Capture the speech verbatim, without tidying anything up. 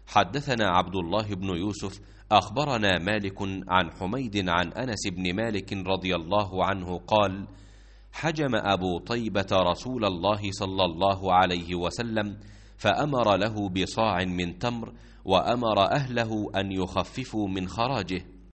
حدثنا عبد الله بن يوسف أخبرنا مالك عن حميد عن أنس بن مالك رضي الله عنه قال: حجم أبو طيبة رسول الله صلى الله عليه وسلم فأمر له بصاع من تمر، وأمر أهله أن يخففوا من خراجه،